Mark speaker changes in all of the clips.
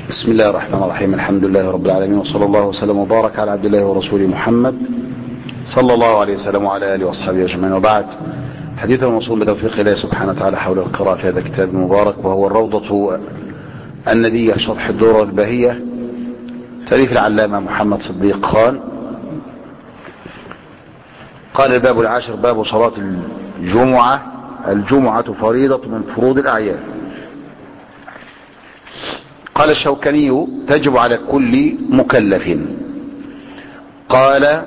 Speaker 1: بسم الله الرحمن الرحيم. الحمد لله رب العالمين، وصلى الله وسلم وبارك على عبد الله ورسوله محمد صلى الله عليه وسلم وعلى آله وأصحابه أجمعين، وبعد. حديث الموصول بتوفيق الله سبحانه وتعالى حول القراءة في هذا الكتاب المبارك، وهو الروضة الندية شرح الدورة الباهية تأليف العلامة محمد صديق خان. قال الباب العاشر: باب صلاة الجمعة. الجمعة فريضة من فروض الأعيان. قال الشوكاني: تجب على كل مكلف. قال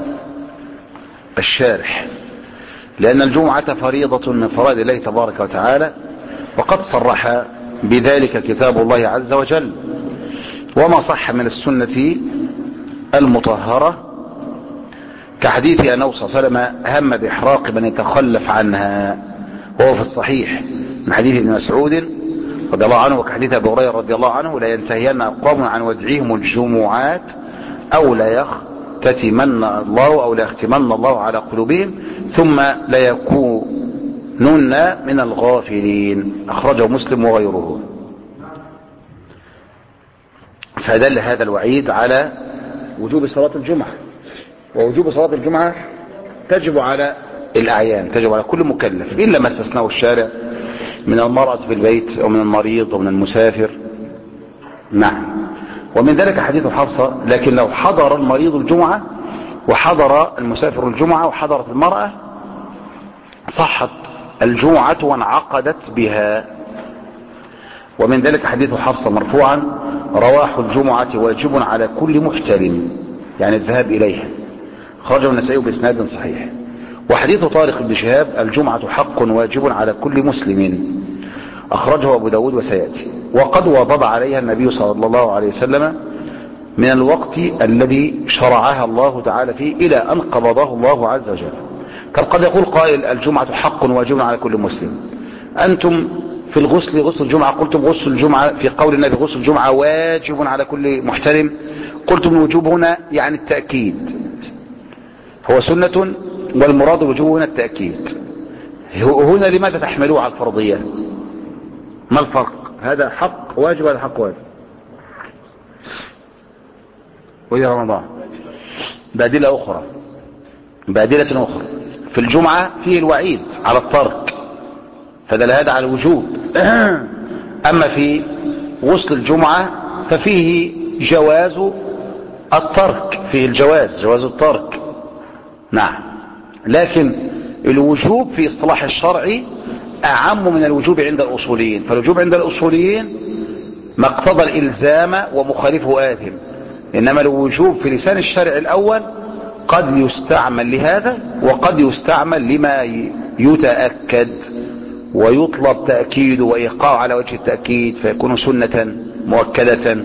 Speaker 1: الشارح: لأن الجمعة فريضة من فرائض الله تبارك وتعالى، وقد صرح بذلك كتاب الله عز وجل، وما صح من السنة المطهرة كحديث أنه صلى الله عليه وسلم هم بإحراق من يتخلف عنها، وهو في الصحيح من حديث ابن مسعود رضي الله عنه، وكحديث أبي هريرة رضي الله عنه: لا ينتهين أقوام عن ودعهم الجمعات أو لا يختتمن الله أو لا يختمن الله على قلوبهم ثم لا يكونن من الغافلين. أخرجه مسلم وغيره. فدل هذا الوعيد على وجوب صلاة الجمعة، ووجوب صلاة الجمعة تجب على الأعيان، تجب على كل مكلف، إلا ما استثناه الشارع من المرأة في البيت ومن المريض ومن المسافر. نعم. ومن ذلك حديث حفصة: لكن لو حضر المريض الجمعة وحضر المسافر الجمعة وحضرت المرأة صحت الجمعة وانعقدت بها. ومن ذلك حديث حفصة مرفوعا: رواح الجمعة واجب على كل محترم، يعني الذهاب إليها. خرجه النسائي بإسناد صحيح. وحديث طارق بن شهاب: الجمعة حق واجب على كل مسلم. أخرجه أبو داود وسيأتي. وقد واظب عليها النبي صلى الله عليه وسلم من الوقت الذي شرعها الله تعالى فيه إلى أن قبضه الله عز وجل. قد يقول قائل: الجمعة حق واجب على كل مسلم. أنتم في الغسل، غسل الجمعة، قلتم غسل الجمعة في قول النبي غسل الجمعة واجب على كل محترم، قلتم الوجوب هنا يعني التأكيد، هو سنة، والمراد الوجوب هنا التأكيد. هنا لماذا تحملوه على الفرضية؟ ما الفرق؟ هذا حق واجب وهذا حق واجب. ويا رمضان بادلة أخرى، بادلة أخرى في الجمعة فيه الوعيد على الترك، فدل هذا على الوجوب. أما في غسل الجمعة ففيه جواز الترك، فيه جواز الترك. نعم. لكن الوجوب في اصطلاح الشرع أعم من الوجوب عند الأصوليين. فالوجوب عند الأصوليين ما اقتضى الإلزام ومخالفه آثم، إنما الوجوب في لسان الشرع الأول قد يستعمل لهذا وقد يستعمل لما يتأكد ويطلب تأكيد وإيقاع على وجه التأكيد فيكون سنة مؤكدة.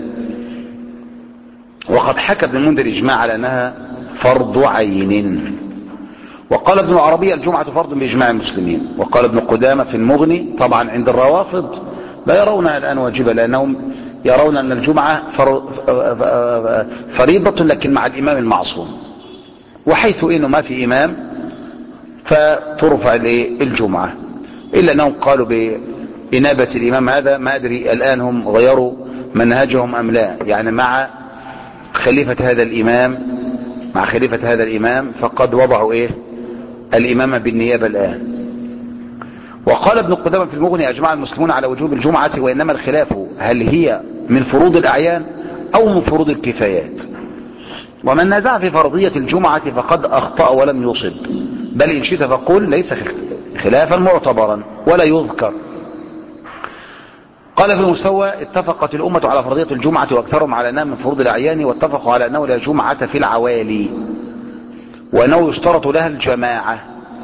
Speaker 1: وقد حكى ابن المنذر إجماع على أنها فرض عين. وقال ابن العربي: الجمعة فرض بإجماع المسلمين. وقال ابن قدامة في المغني: طبعا عند الروافض لا يرونها الآن واجبة، لأنهم يرون أن الجمعة فريضة لكن مع الإمام المعصوم، وحيث إنه ما في إمام فترفع الجمعة، إلا أنهم قالوا بإنابة الإمام. هذا ما أدري الآن هم غيروا منهجهم أم لا، يعني مع خليفة هذا الإمام فقد وضعوا الإمامة بالنيابة الآن. وقال ابن قدامة في المغني: أجمع المسلمون على وجوب الجمعة، وإنما الخلاف هل هي من فروض الأعيان أو من فروض الكفايات. ومن نازع في فرضية الجمعة فقد أخطأ ولم يصب، بل إن شئت فقل ليس خلافا معتبرا ولا يذكر. قال في المسوى: اتفقت الأمة على فرضية الجمعة وأكثرهم على أنها من فروض الأعيان، واتفقوا على أنه لا جمعة في العوالي، وأنه يشترط لها الجماعة،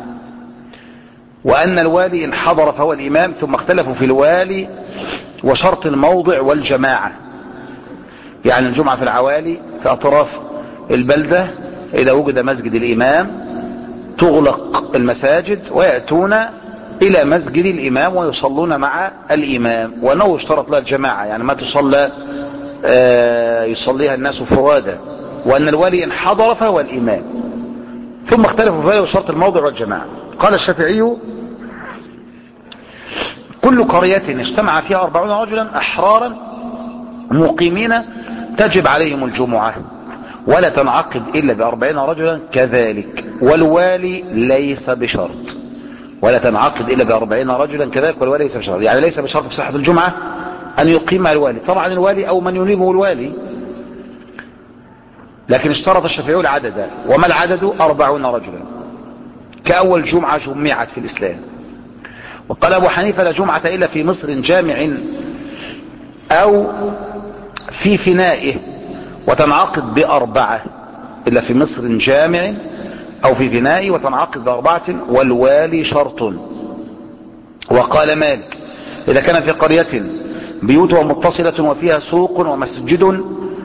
Speaker 1: وأن الوالي إن حضر فهو الإمام. ثم اختلفوا في الوالي وشرط الموضع والجماعة، يعني الجمعة في العوالي في أطراف البلدة، إذا وجد مسجد الإمام تغلق المساجد ويأتون إلى مسجد الإمام ويصلون مع الإمام، وأنه يشترط لها الجماعة، يعني ما تصلى يصليها الناس فرادا، وأن الوالي إن حضر فهو الإمام. ثم اختلفوا في شرط الموضع والجماعة. قال الشافعي: كل قرية اجتمع فيها 40 رجلا أحرارا مقيمين تجب عليهم الجمعة ولا تنعقد إلا ب40 رجلا كذلك، والوالي ليس بشرط، ولا تنعقد إلا ب40 رجلا كذلك، والوالي ليس بشرط، يعني ليس بشرط في صحة الجمعة أن يقيم الوالي، طبعا الوالي أو من ينيبه الوالي، لكن اشترط الشافعي العدد، وما العدد؟ 40 رجلا كأول جمعة جمعت في الإسلام. وقال أبو حنيفة لا جمعة إلا في مصر جامع أو في فنائه وتنعقد ب4، إلا في مصر جامع أو في فنائه وتنعقد ب4 والوالي شرط. وقال مالك إذا كان في قرية بيوتها متصلة وفيها سوق ومسجد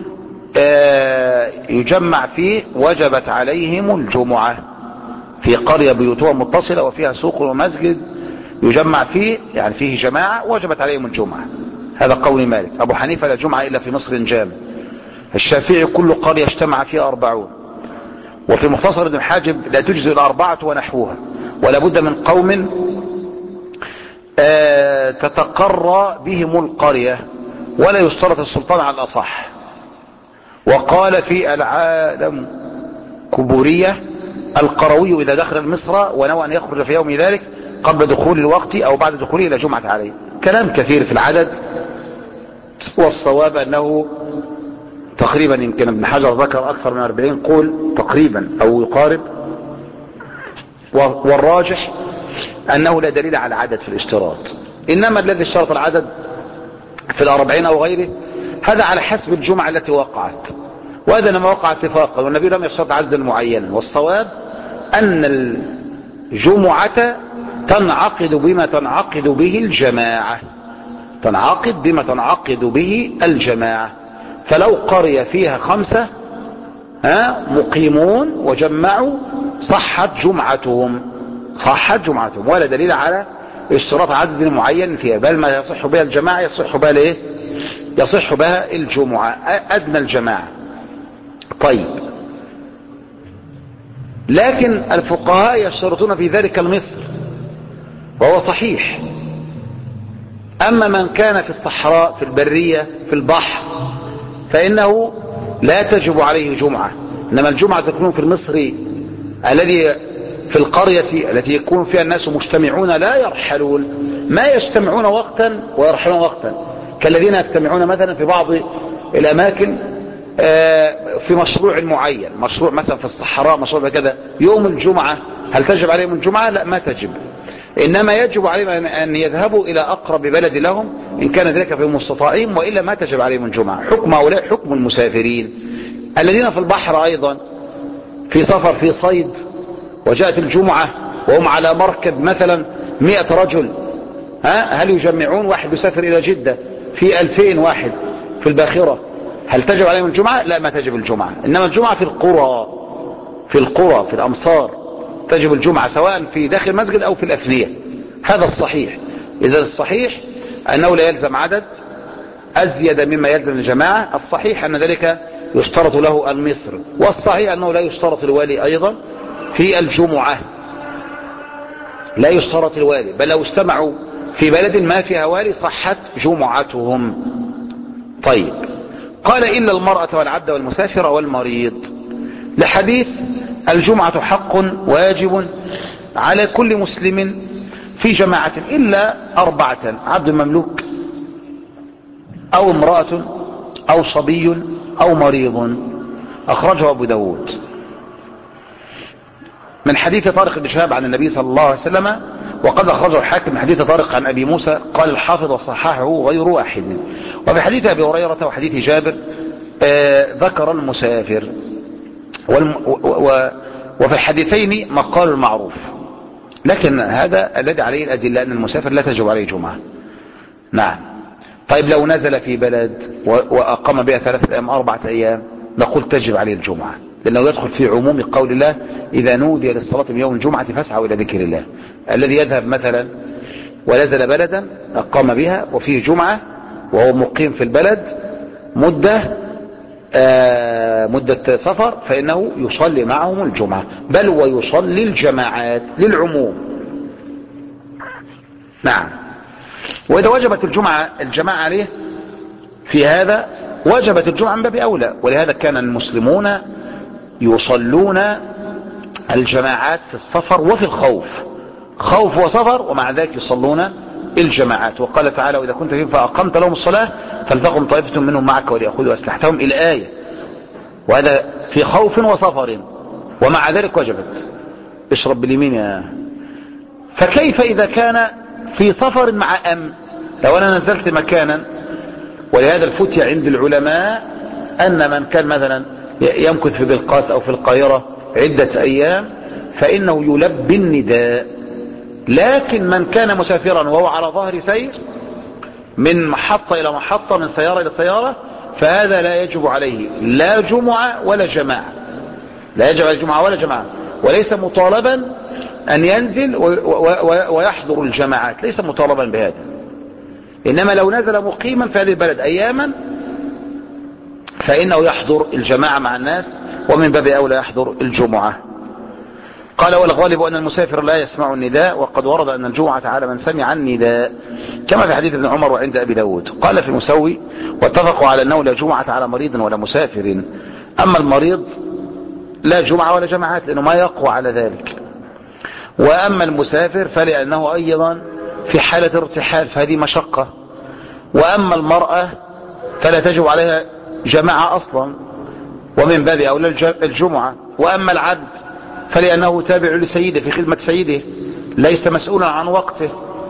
Speaker 1: يجمع فيه وجبت عليهم الجمعة. في قرية بيوتها متصلة وفيها سوق ومسجد يجمع فيه، يعني فيه جماعة، وجبت عليهم الجمعة. هذا قول مالك. أبو حنيفة لا جمعة إلا في مصر جامع. الشافعي كل قرية اجتمع فيها 40. وفي مختصر ابن حاجب لا تجزي ال4 ونحوها، ولا بد من قوم تتقرى بهم القرية، ولا يشترط السلطان على الأصح. وقال في العالم كبورية القروي إذا دخل مصر ونوى أن يخرج في يوم ذلك قبل دخول الوقت أو بعد دخوله لا جمعة عليه. كلام كثير في العدد، والصواب أنه تقريبا يمكن ابن حجر ذكر أكثر من 40 قول تقريبا أو يقارب، والراجح أنه لا دليل على العدد في الاشتراط، إنما الذي اشترط العدد في 40 أو غيره هذا على حسب الجمعة التي وقعت، وهذا لما وقع اتفاقا، والنبي لم يشترط عددا معينا. والصواب أن الجمعة تنعقد بما تنعقد به الجماعة، تنعقد بما تنعقد به الجماعة. فلو قرية فيها 5 مقيمون وجمعوا صحت جمعتهم، صحت جمعتهم، ولا دليل على اشتراط عدد معين فيها، بل ما يصح بها الجماعة يصح بها الايه؟ يصح بها الجمعة، أدنى الجماعة. طيب، لكن الفقهاء يشترطون في ذلك المصر، وهو صحيح. أما من كان في الصحراء في البرية في البحر فإنه لا تجب عليه جمعة، إنما الجمعة تكون في المصري الذي في القرية التي يكون فيها الناس مجتمعون لا يرحلون، ما يجتمعون وقتا ويرحلون وقتا، كالذين يجتمعون مثلا في بعض الأماكن في مشروع معين، مشروع مثلا في الصحراء، مشروع كذا يوم الجمعة، هل تجب عليهم الجمعة؟ لا، ما تجب، إنما يجب عليهم أن يذهبوا إلى أقرب بلد لهم إن كان ذلك في مستطاعهم، وإلا ما تجب عليهم الجمعة. حكم هؤلاء حكم المسافرين الذين في البحر أيضا، في سفر في صيد وجاءت الجمعة وهم على مركب مثلا 100 رجل، هل يجمعون؟ واحد يسافر إلى جدة في 2000 واحد في الباخرة، هل تجب عليهم الجمعة؟ لا، ما تجب الجمعة، إنما الجمعة في القرى، في القرى في الأمصار تجب الجمعة، سواء في داخل مسجد أو في الأفنية. هذا الصحيح. إذا الصحيح أنه لا يلزم عدد أزيد مما يلزم الجماعة، الصحيح أن ذلك يشترط له المصر، والصحيح أنه لا يشترط الوالي أيضا في الجمعة، لا يشترط الوالي، بل لو اجتمعوا في بلد ما فيها والي صحت جمعتهم. طيب، قال إلا المرأة والعبد والمسافر والمريض، لحديث الجمعة حق واجب على كل مسلم في جماعة إلا 4: عبد مملوك أو امرأة أو صبي أو مريض. أخرجه أبو داود من حديث طارق بن شهاب عن النبي صلى الله عليه وسلم، وقد أخرجه الحاكم من حديث طارق عن أبي موسى، قال الحافظ وصححه غير واحد. وفي حديث أبي هريرة وحديث جابر ذكر المسافر، وفي الحديثين مقال المعروف، لكن هذا الذي عليه الأدلة أن المسافر لا تجب عليه جمعة. نعم. طيب، لو نزل في بلد وأقام بها 3 أيام 4 أيام نقول تجب عليه الجمعة، لأنه يدخل في عموم قول الله إذا نودي للصلاة من يوم الجمعة فاسعوا إلى ذكر الله. الذي يذهب مثلا ونزل بلدا أقام بها وفيه جمعة وهو مقيم في البلد مدة سفر، فإنه يصلي معهم الجمعة، بل ويصلي الجماعات للعموم. نعم. وإذا وجبت الجمعة عليه في هذا وجبت الجمعة من باب أولى. ولهذا كان المسلمون يصلون الجماعات في السفر وفي الخوف، خوف وسفر، ومع ذلك يصلون الجماعات. وقال تعالى: وإذا كنت فيهم فأقمت لهم الصلاة فلتقم طائفة منهم معك وليأخذوا أسلحتهم، إلى آية. وهذا في خوف وسفر، ومع ذلك وجبت. اشرب باليمين يا. فكيف إذا كان في سفر مع أمن؟ لو أنا نزلت مكانا، ولهذا الفتية عند العلماء أن من كان مثلا يمكث في بلقاس أو في القاهرة عدة أيام فإنه يلبي النداء. لكن من كان مسافرا وهو على ظهر سير من محطة إلى محطة، من سيارة إلى سيارة، فهذا لا يجب عليه لا جمعة ولا جماعة، لا يجب عليه جمعة ولا جماعة، وليس مطالبا أن ينزل ويحضر الجماعات، ليس مطالبا بهذا. إنما لو نزل مقيما في هذه البلد أياما فإنه يحضر الجماعة مع الناس، ومن باب أولى يحضر الجمعة. قال: والغالب أن المسافر لا يسمع النداء، وقد ورد أن الجمعة على من سمع النداء، كما في حديث ابن عمر وعند أبي داود. قال في المسوي: واتفقوا على أنه لا جمعة على مريض ولا مسافر. أما المريض لا جمعة ولا جماعات، لأنه ما يقوى على ذلك. وأما المسافر فلأنه أيضا في حالة ارتحال، فهذه مشقة. وأما المرأة فلا تجب عليها جماعة أصلا، ومن باب أولى الجمعة. وأما العبد فلأنه تابع لسيده في خدمة سيده، ليس مسؤولا عن وقته،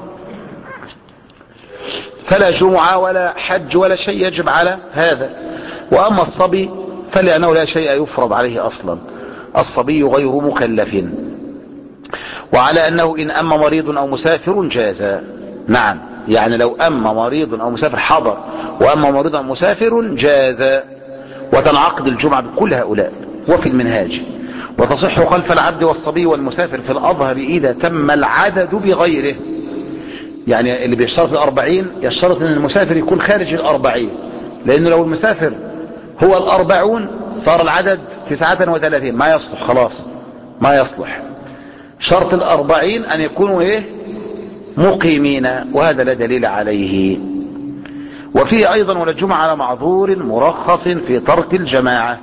Speaker 1: فلا جمعة ولا حج ولا شيء يجب على هذا. وأما الصبي فلأنه لا شيء يفرض عليه أصلا، الصبي غير مكلف. وعلى أنه إن أما مريض أو مسافر جاز. نعم، يعني لو أما مريض أو مسافر حضر، وأما مريض أو مسافر جاز، وتنعقد الجمعة بكل هؤلاء. وفي المنهاج: وتصح خلف العبد والصبي والمسافر في الأظهر إذا تم العدد بغيره. يعني اللي بيشترط 40 يشترط أن المسافر يكون خارج 40، لأنه لو المسافر هو 40 صار العدد 39، ما يصلح، خلاص ما يصلح. شرط 40 أن يكونوا مقيمين، وهذا لا دليل عليه. وفيه أيضا: ولا جمعة على معذور مرخص في ترك الجماعة.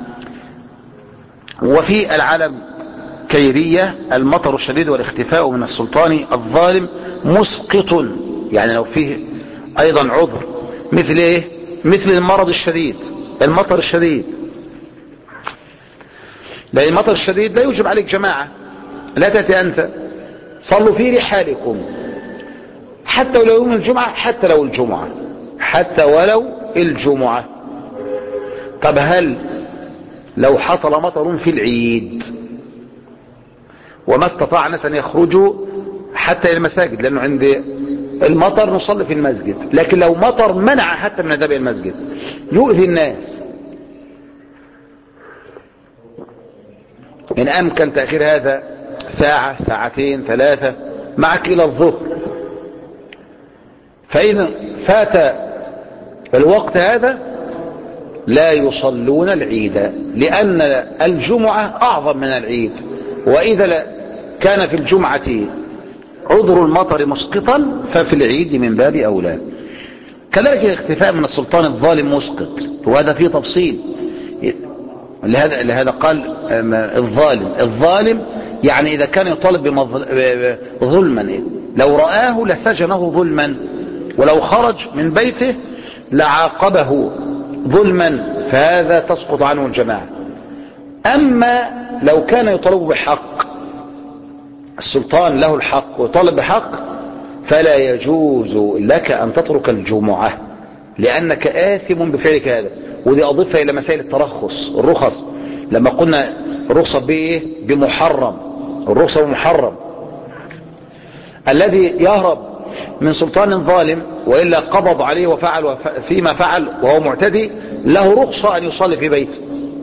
Speaker 1: وفي العلم كيرية: المطر الشديد والاختفاء من السلطان الظالم مسقط. يعني لو فيه أيضا عذر مثل مثل المرض الشديد، المطر الشديد، لأن المطر الشديد لا يوجب عليك جماعة، لا تأتي أنت، صلوا في رحالكم، حتى ولو يوم الجمعة، حتى لو الجمعة، حتى ولو الجمعة. طب هل لو حصل مطر في العيد وما استطاع الناس أن يخرجوا حتى إلى المساجد، لأنه عند المطر نصلي في المسجد، لكن لو مطر منع حتى من الذهاب إلى المسجد، يؤذي الناس، إن أمكن تأخير هذا ساعة، ساعتين، 3 معك إلى الظهر، فإذا فات الوقت هذا لا يصلون العيد، لأن الجمعة أعظم من العيد. وإذا كان في الجمعة عذر المطر مسقطا ففي العيد من باب أولى. كذلك الاختفاء من السلطان الظالم مسقط، وهذا فيه تفصيل. لهذا قال الظالم يعني إذا كان يطالب ظلما، لو رآه لسجنه ظلما، ولو خرج من بيته لعاقبه ظلما، فهذا تسقط عنه الجماعة. أما لو كان يطالب بحق، السلطان له الحق ويطالب بحق، فلا يجوز لك أن تترك الجمعة، لأنك آثم بفعلك هذا. ودي أضيفها إلى مسائل الرخص، لما قلنا الرخصة بمحرم، الرخصة بمحرم، الذي يهرب من سلطان ظالم وإلا قبض عليه وفعل فيما فعل وهو معتدي، له رخصة أن يصلي في بيته.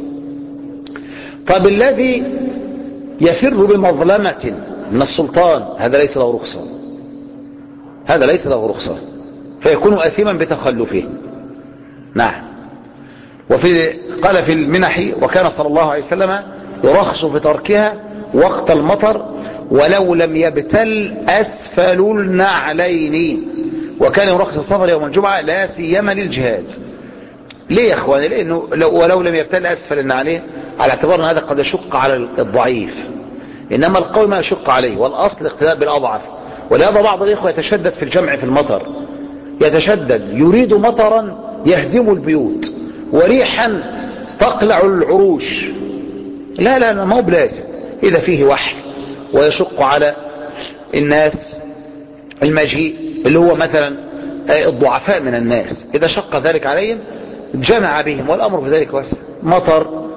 Speaker 1: طب الذي يفر بمظلمة من السلطان، هذا ليس له رخصة، هذا ليس له رخصة، فيكون آثما بتخلفه. نعم. قال في المنح: وكان صلى الله عليه وسلم يرخص في تركها وقت المطر ولو لم يبتل أسفل النعلين، وكان يرخص السفر يوم الجمعة لا سيما للجهاد. ليه يا اخواني؟ لانه ولو لم يبتل اسفل ان عليه، على اعتبار ان هذا قد يشق على الضعيف، انما القوي ما يشق عليه، والاصل الاقتداء بالاضعف. ولهذا بعض الاخوه يتشدد في الجمع في المطر، يتشدد يريد مطرا يهدم البيوت وريحا تقلع العروش. لا لا ما هو بلازم. اذا فيه وحل ويشق على الناس المجيء اللي هو مثلا الضعفاء من الناس، اذا شق ذلك عليهم جمع بهم، والامر في ذلك واسع. مطر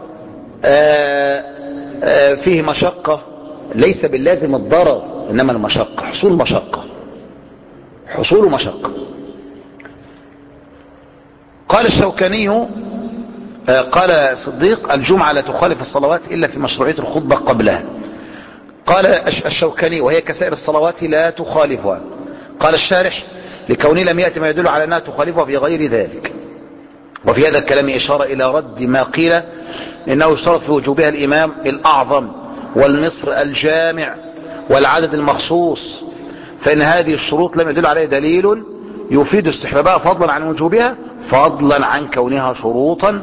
Speaker 1: فيه مشقة، ليس باللازم الضرر، انما المشقة حصول مشقة، حصول مشقة. قال الشوكاني قال صديق الجمعة لا تخالف الصلوات إلا في مشروعية الخطبة قبلها. قال الشوكاني وهي كسائر الصلوات لا تخالفها. قال الشارح لكونه لم يأتي ما يدل على أنها تخالفها في غير ذلك. وفي هذا الكلام إشارة إلى رد ما قيل إنه يشترط في وجوبها الإمام الأعظم والمصر الجامع والعدد المخصوص، فإن هذه الشروط لم يدل عليها دليل يفيد استحبابها فضلا عن وجوبها، فضلا عن كونها شروطا.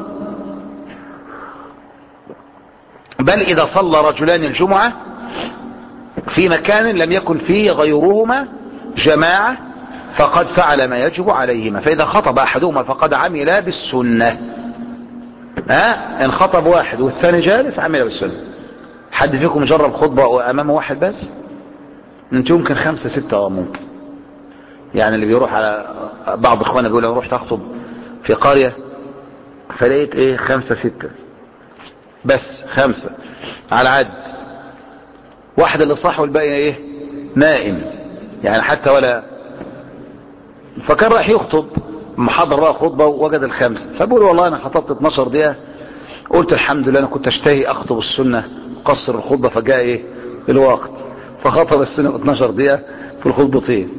Speaker 1: بل إذا صلى رجلان الجمعة في مكان لم يكن فيه غيرهما جماعة فقد فعل ما يجب عليهما، فإذا خطب أحدهما فقد عمل بالسنة. إن خطب واحد والثاني جالس عمل بالسنة. حد فيكم جرب خطبة وأمامه واحد بس؟ انت يمكن 5 6 ممكن. يعني اللي بيروح على بعض اخوانا بيقول انا رحت اخطب في قرية فلقيت 5 6 بس، 5 على عد واحد اللي صح والباقي نائم يعني حتى ولا. فكان راح يخطب محضر بقى خطبة ووجد 5، فبقول والله انا خطبت 12 دقيقة، قلت الحمد لله انا كنت اشتهي اخطب السنة قصر الخطبة، فجاء الوقت فخطب السنة 12 دقيقة في الخطبتين.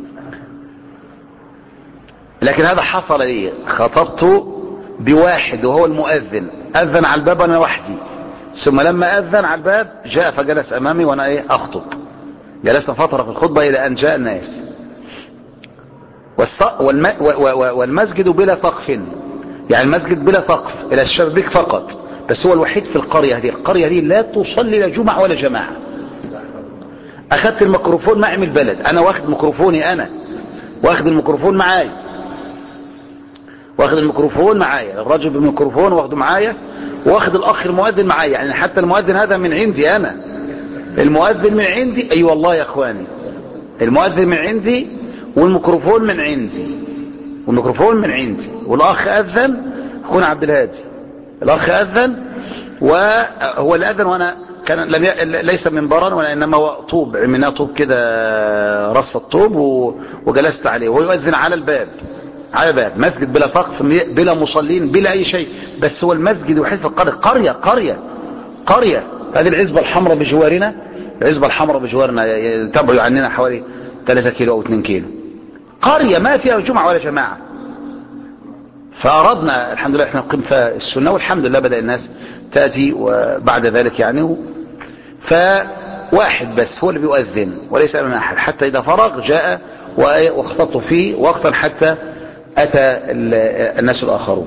Speaker 1: لكن هذا حصل لي، خطبت بواحد وهو المؤذن، اذن على الباب وانا وحدي، ثم لما اذن على الباب جاء فجلس امامي وانا اخطب. جلسنا فترة في الخطبة الى ان جاء الناس. والمسجد بلا سقف، يعني المسجد بلا سقف الى الشبابيك فقط، بس هو الوحيد في القرية دي لا تصلي لا جمعة ولا جماعة. اخدت الميكروفون معي من البلد، انا واخد ميكروفوني، انا واخد الميكروفون معايا، الرجل بالميكروفون واخده معايا، واخد الاخ المؤذن معايا، يعني حتى المؤذن هذا من عندي انا، المؤذن من عندي، اي والله يا اخواني، المؤذن من عندي والميكروفون من عندي، والاخ اذن، اخونا عبد الهادي الاخ اذن، وهو اللي اذن، وانا كان ليس منبرا وانما هو طوب، عملناه طوب كده، رص الطوب وجلست عليه، وهو يؤذن على الباب، مسجد بلا سقف بلا مصلين بلا اي شيء، بس هو المسجد الوحيد في القرية. قرية هذه العزبة الحمراء بجوارنا، تبعد عننا حوالي 3 كيلو او 2 كيلو، قرية ما فيها جمعة ولا جماعة. فأردنا الحمد لله احنا نقيم فيها السنة، والحمد لله بدأ الناس تأتي وبعد ذلك يعني، فواحد بس هو اللي بيؤذن وليس أمام أحد، حتى إذا فرغ جاء واخطط فيه وقتا حتى أتى الناس الآخرون.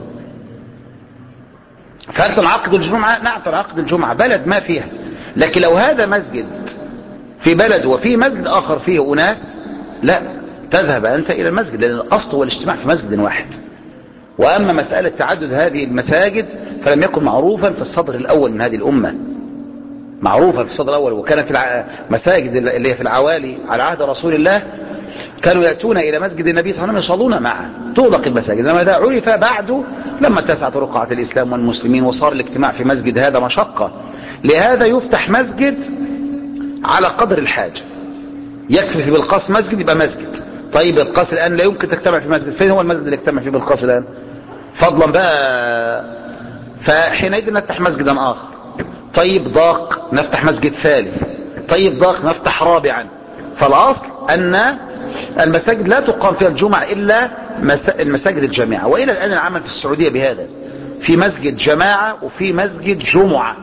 Speaker 1: فهل تنعقد الجمعة؟ نعم تنعقد الجمعة، بلد ما فيها. لكن لو هذا مسجد في بلد وفي مسجد آخر فيه أناس، لا تذهب أنت إلى المسجد، لأن الأصل هو الاجتماع في مسجد واحد. وأما مسألة تعدد هذه المساجد فلم يكن معروفا في الصدر الأول من هذه الأمة، معروفا في الصدر الأول، وكانت المساجد اللي هي في العوالي على عهد رسول الله كانوا يأتون إلى مسجد النبي صلى الله عليه وسلم يصلون معه، تغلق المساجد. لما ده عرف بعد لما اتسعت رقعة الإسلام والمسلمين وصار الاجتماع في مسجد هذا مشقة، لهذا يفتح مسجد على قدر الحاجة، يكفي في بالقاس مسجد يبقى مسجد. طيب بالقاس الآن لا يمكن تجتمع في مسجد، فين هو المسجد اللي يجتمع فيه بالقاس الآن فضلا بقى؟ فحينئذ نفتح مسجدا آخر. طيب ضاق نفتح مسجد ثالث، طيب ضاق نفتح رابعا. فالأصل أن المساجد لا تقام فيها الجمعة إلا المساجد الجامعة. وإلى الآن العمل في السعودية بهذا، في مسجد جماعة وفي مسجد جمعة.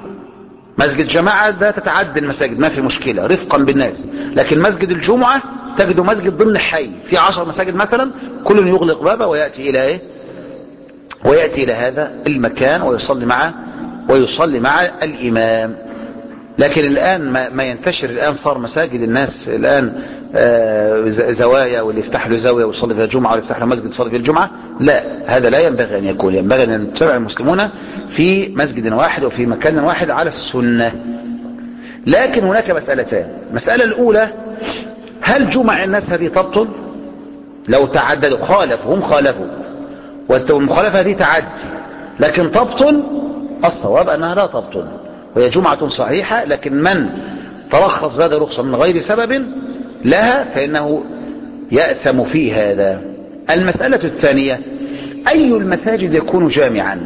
Speaker 1: مسجد جماعة ده تتعدى المساجد ما في مشكلة رفقا بالناس، لكن مسجد الجمعة تجد مسجد ضمن حي في 10 مساجد مثلا، كل يغلق بابه ويأتي الى ايه، ويأتي الى هذا المكان ويصلي مع الامام. لكن الان ما ينتشر الان، صار مساجد الناس الان زوايا، واللي يفتح له زاويه ويصلي فيها الجمعه، واللي يفتح له مسجد يصلي فيه الجمعه. لا، هذا لا ينبغي ان يكون. ينبغي ان يتبع المسلمون في مسجد واحد وفي مكان واحد على السنه. لكن هناك مسألتان. المسألة الأولى، هل جمع الناس هذه تبطل لو تعددوا؟ هم خالفوا، والمخالفة هذه تعدي، لكن تبطل؟ الصواب أنها لا تبطل، وهي جمعة صحيحة. لكن من ترخص بهذا رخصة من غير سبب لها فإنه يأثم في هذا. المسألة الثانية، أي المساجد يكون جامعا؟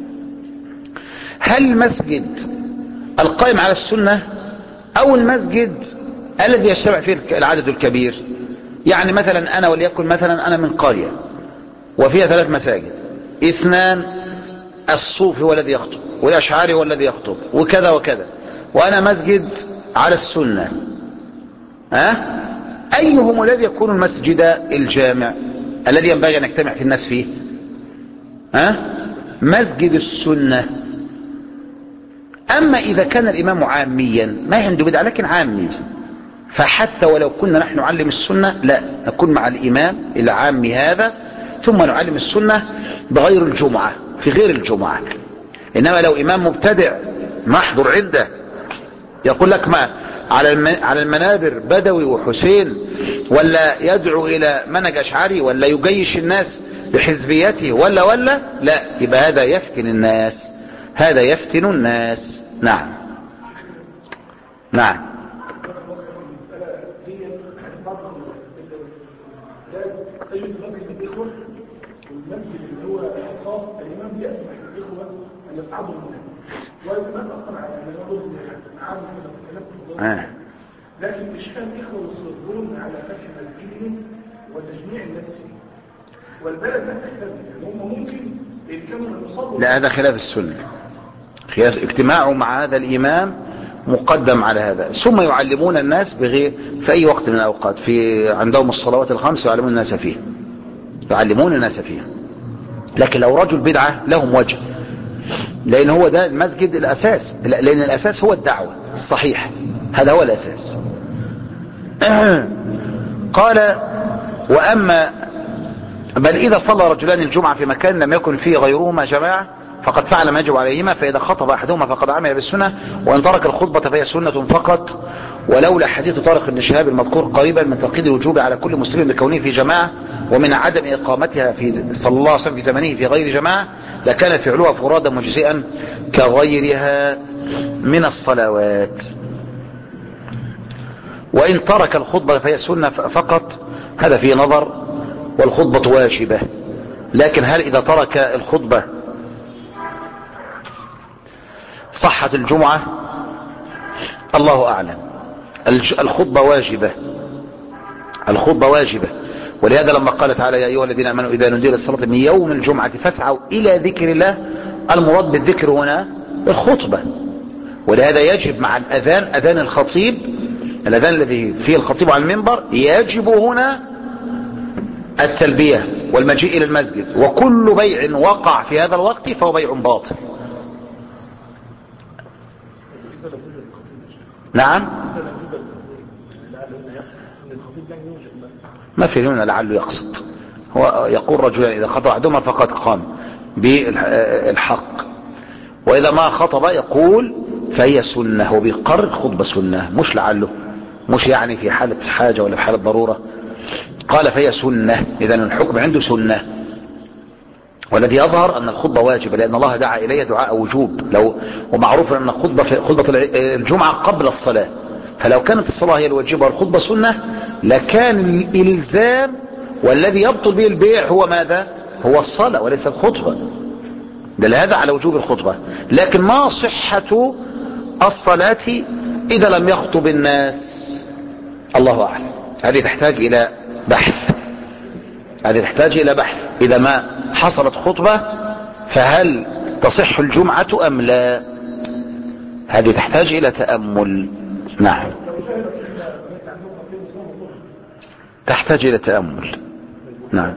Speaker 1: هل المسجد القائم على السنة أو المسجد الذي يجتمع فيه العدد الكبير؟ يعني مثلا أنا وليكن مثلا أنا من قرية وفيها 3 مساجد، 2 الصوفي هو الذي يخطب، والأشعري هو الذي يخطب، وكذا وكذا، وأنا مسجد على السنة. أيهم الذي يكون المسجد الجامع الذي ينبغي أن يجتمع في الناس فيه؟ مسجد السنة. أما إذا كان الإمام عاميا ما عنده بدعة لكن عامي، فحتى ولو كنا نحن نعلم السنة لا، نكون مع الإمام العامي هذا، ثم نعلم السنة بغير الجمعة، في غير الجمعة. إنما لو إمام مبتدع محضر عنده يقول لك ما على المنابر بدوي وحسين، ولا يدعو إلى منهج أشعري، ولا يجيش الناس بحزبيته، ولا لا، يبقى هذا يفتن الناس، هذا يفتن الناس. نعم.
Speaker 2: والمسجد اللي هو خاص الإمام يسمح للإخوة أن يصعدوا منه، والإمام أصلا عام كده في الكلام، لكن إشكال الإخوة يصرون على فتح مسجدهم وتجميع الناس فيه، والبلد لا تختلف، يعني هم ممكن يتكلموا يصلوا.
Speaker 1: لا، هذا خلاف السنة. اجتماعه مع هذا الإمام مقدم على هذا، ثم يعلمون الناس بغير في أي وقت من الأوقات، عندهم الصلوات الخمس يعلمون الناس فيه. لكن لو رجل بدعة لهم وجه، لأن هو ده المسجد الأساس، لأن الأساس هو الدعوة الصحيح، هذا هو الأساس. قال بل إذا صلى رجلان الجمعة في مكان لم يكن فيه غيرهما جماعة فقد فعل ما يجب عليهما، فإذا خطب أحدهما فقد عمل بالسنة، وإن ترك الخطبة فهي سنة فقط. ولولا حديث طارق بن شهاب المذكور قريبا من تقييد الوجوب على كل مسلم بكونه في جماعة، ومن عدم إقامتها صلى الله عليه وسلم في زمنه في غير جماعة، لكان فعلها فرادا مجزئا كغيرها من الصلوات. وإن ترك الخطبة فهي سنة فقط، هذا فيه نظر، والخطبة واجبة. لكن هل إذا ترك الخطبة صحت الجمعة؟ الله أعلم. الخطبة واجبة، ولهذا لما قال تعالى يا أيها الذين آمنوا إذا نودي للصلاة من يوم الجمعة فاسعوا إلى ذكر الله، المراد بالذكر هنا الخطبة. ولهذا يجب مع الأذان، أذان الخطيب، الأذان الذي فيه الخطيب على المنبر، يجب هنا التلبية والمجيء إلى المسجد، وكل بيع وقع في هذا الوقت فهو بيع باطل. نعم، ما في هنا لعله يقصد، هو يقول رجلان إذا خطب أحدهما فقد قام بالحق، وإذا ما خطب يقول فهي سنة، هو بيقرر الخطبة سنة، مش لعله، مش يعني في حالة حاجة ولا في حالة ضرورة. قال فهي سنة، إذا الحكم عنده سنة. والذي يظهر أن الخطبة واجبة، لأن الله دعا إليه دعاء وجوب، ومعروف أن خطبة الجمعة قبل الصلاة، فلو كانت الصلاة هي الواجبة والخطبة سنة لكان الإلزام والذي يبطل به البيع هو ماذا؟ هو الصلاة وليس الخطبة، دل هذا على وجوب الخطبة. لكن ما صحة الصلاة إذا لم يخطب الناس؟ الله أعلم. هذه تحتاج إلى بحث، إذا ما حصلت خطبة فهل تصح الجمعة أم لا؟ هذه تحتاج إلى تأمل. نعم. تحتاج إلى تأمل. نعم.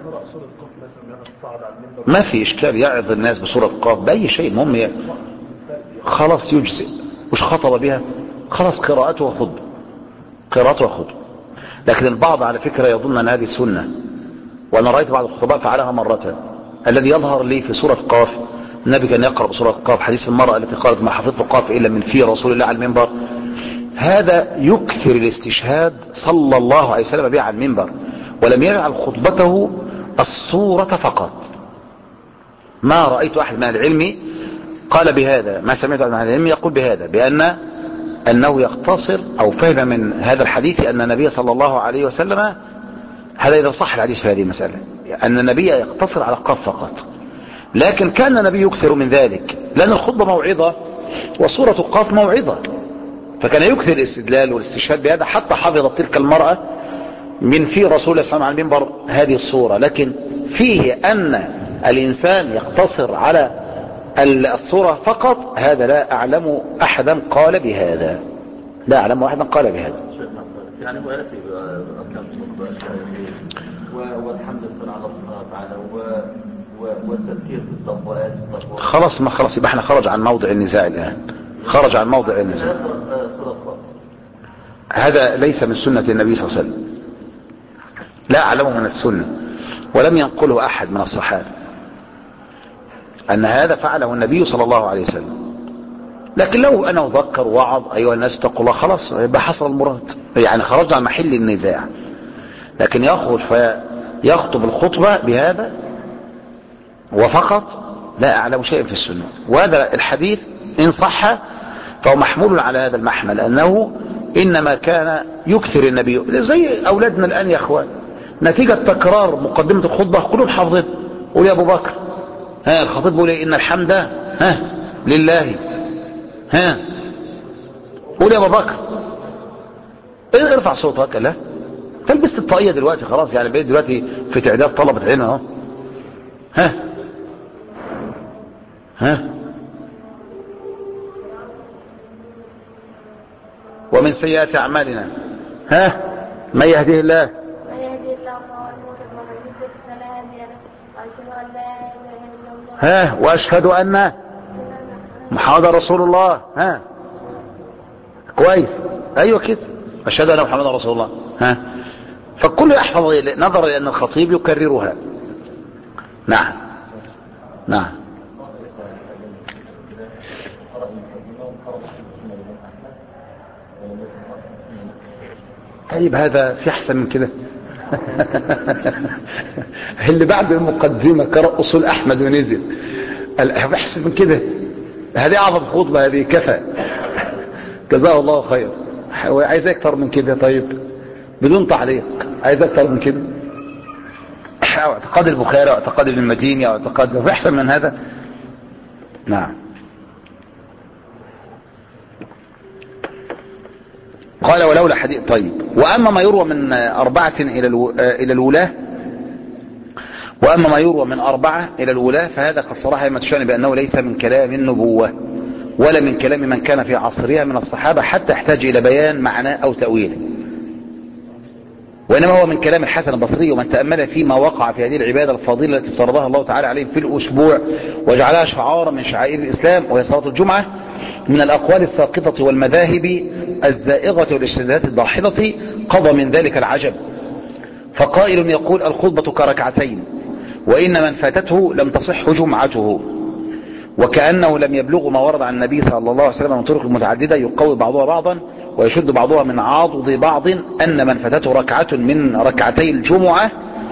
Speaker 1: ما في إشكال يعظ الناس بسورة قاف بأي شيء، المهم خلاص يجزئ. مش خطب بها خلاص قراءته وخطبة، قراءته وخطبة. لكن البعض على فكرة يظن أن هذه سنة، وأنا رأيت بعض الخطباء فعلها مرة. الذي يظهر لي في سورة قاف، النبي كان يقرأ بسورة قاف، حديث المرأة التي قالت ما حفظت قاف إلا من في رسول الله على المنبر، هذا يكثر الاستشهاد صلى الله عليه وسلم به على المنبر، ولم يجعل خطبته الصورة فقط. ما رأيت أحد من العلم قال بهذا، ما سمعت أحد من العلم يقول بهذا، أنه يقتصر أو فهم من هذا الحديث أن النبي صلى الله عليه وسلم، هذا إذا صح الحديث في هذه المسألة، أن النبي يقتصر على قاف فقط. لكن كان النبي يكثر من ذلك، لأن الخطبة موعظة وسورة قاف موعظة، فكان يكثر الاستدلال والاستشهاد بهذا حتى حفظت تلك المرأة من في رسول الله صلى الله عليه وسلم على المنبر هذه الصورة. لكن فيه أن الإنسان يقتصر على الصورة فقط، هذا لا أعلم أحدا قال بهذا، لا أعلم أحدا قال بهذا.
Speaker 3: يعني هو يأتي بأركان والحمد لله على الله تعالى والتذكير بالضوءات.
Speaker 1: خلاص ما خلاص يبقى احنا خرج عن موضع النزاع الآن، خرج عن موضع النزاع. هذا ليس من سنة النبي صلى الله عليه وسلم، لا أعلمه من السنة، ولم ينقله أحد من الصحابة أن هذا فعله النبي صلى الله عليه وسلم. لكن لو أنا أذكر وعظ أيها الناس اتقوا الله، خلاص يبقى حصل المراد، يعني خرجنا عن محل النزاع. لكن يخرج فيخطب الخطبة بهذا وفقط، لا أعلم شيئا في السنة. وهذا الحديث إن صح فهو محمول على هذا المحمل، أنه إنما كان يكثر النبي، زي أولادنا الآن يا أخوان، نتيجة تكرار مقدمة الخطبة كلهم حافظين. قول يا أبو بكر، ها الخطيب بيقول إن الحمد لله، ها قول يا أبو بكر، ارفع صوتك. لا تلبست الطاقية دلوقتي خلاص، يعني بقيت دلوقتي في تعداد طلبة علم اهو. ها ومن سيئات أعمالنا من يهديه الله وأشهد أن محمد رسول الله. كويس، أيوة كده، أشهد أن محمد رسول الله. فالكل يحفظ نظرا لأن الخطيب يكررها. نعم نعم. طيب هذا في أحسن من كده؟ اللي بعد المقدمة قرأ أصول أحمد ونزل، أحسن من كده؟ هذه أعظم خطبة، هذه كفى، جزاه الله خير. عايز أكثر من كده؟ طيب بدون تعليق، عايز أكثر من كده؟ اعتقاد البخاري واعتقاد ابن المديني واعتقاد أحسن من هذا؟ نعم. قال ولولا حديث. طيب وأما ما يروى من 4 إلى الولاة، وأما ما يروى من 4 إلى الولاة فهذا قد صراحة يمتشان بأنه ليس من كلام النبوة ولا من كلام من كان في عصرها من الصحابة حتى يحتاج إلى بيان معناه أو تأويله، وإنما هو من كلام الحسن البصري ومن تأمل فيما وقع في هذه العبادة الفضيلة التي فرضها الله تعالى عليهم في الأسبوع وجعلها شعارا من شعائر الإسلام وهي صلاة الجمعة، من الأقوال الساقطة والمذاهب الزائغة والاجتهادات الضاحضة، قضى من ذلك العجب. فقائل يقول الخطبة كركعتين، وإن من فاتته لم تصح جمعته، وكأنه لم يبلغ ما ورد عن النبي صلى الله عليه وسلم من طرق متعددة يقوي بعضها بعضا ويشد بعضها من عاضد بعض، أن من فاتته ركعة من ركعتي الجمعة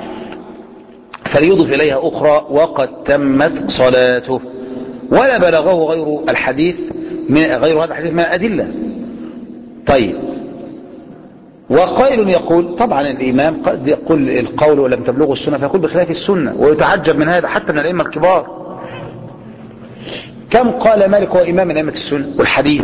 Speaker 1: فليضف إليها أخرى وقد تمت صلاته، ولا بلغه غير الحديث غير هذا الحديث من الأدلة. طيب وقائل يقول طبعا الإمام قد يقول القول ولم تبلغه السنة فيقول بخلاف السنة، ويتعجب من هذا حتى من الأئمة الكبار. كم قال مالك هو إمام من أئمة السنة والحديث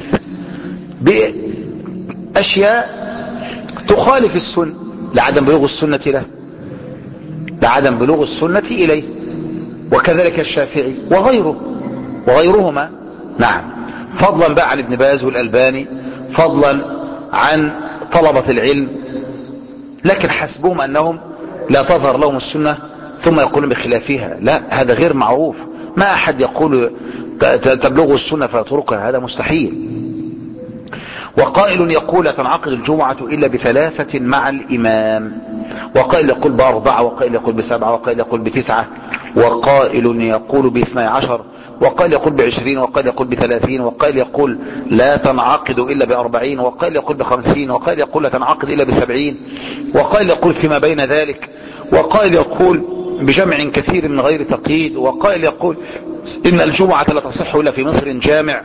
Speaker 1: بأشياء تخالف السنة لعدم بلوغ السنة له، لعدم بلوغ السنة إليه، وكذلك الشافعي وغيرهما. نعم، فضلا بقى عن ابن باز والألباني، فضلا عن طلبة العلم لكن حسبهم أنهم لا تظهر لهم السنة ثم يقولون بخلافها. لا، هذا غير معروف. ما أحد يقول تبلغ السنة فيتركها، هذا مستحيل. وقائل يقول لا تنعقد الجمعة إلا ب3 مع الإمام، وقائل يقول ب4، وقائل يقول ب7، وقائل يقول ب9، وقائل يقول ب12، وقائل يقول ب20، وقائل يقول ب30، وقائل يقول لا تنعقد إلا ب40، وقائل يقول ب50، وقائل يقول لا تنعقد إلا ب70، وقائل يقول فيما بين ذلك، وقائل يقول بجمع كثير من غير تقييد، وقائل يقول إن الجمعة لا تصح إلا في مصر جامع.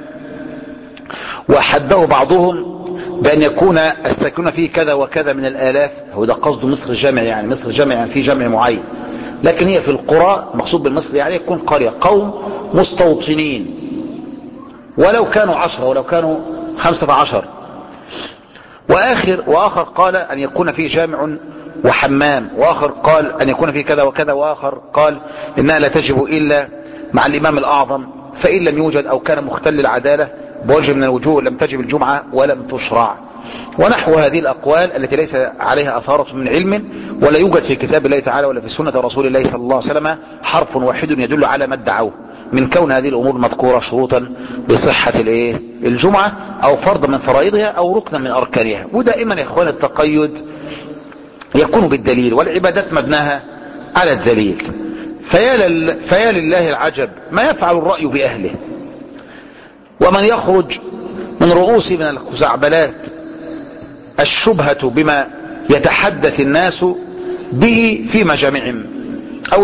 Speaker 1: وحده بعضهم بأن يكون الساكنون فيه كذا وكذا من الآلاف، هو ده قصد مصر جامع، يعني مصر جامع يعني في جمع معين، لكن هي في القرى مقصود بالمصر يعني يكون قرية قوم مستوطنين، ولو كانوا 10 ولو كانوا 15. وآخر قال أن يكون فيه جامع وحمام، وآخر قال أن يكون فيه كذا وكذا، وآخر قال إنها لا تجب إلا مع الإمام الأعظم، فإن لم يوجد أو كان مختل العدالة بوجه من الوجوه لم تجب الجمعة ولم تشرع. ونحو هذه الأقوال التي ليس عليها أثارة من علم، ولا يوجد في كتاب الله تعالى ولا في سنة رسول الله صلى الله عليه وسلم حرف واحد يدل على ما ادعوه من كون هذه الأمور مذكورة شروطا لصحة الجمعة أو فرض من فرائضها أو ركنا من أركانها. ودائما يا إخوان التقيد يكون بالدليل، والعبادات مبناها على الدليل. فيا لله العجب ما يفعل الرأي بأهله، ومن يخرج من رؤوس من الخزعبلات الشبهة بما يتحدث الناس به في مجامعهم، أو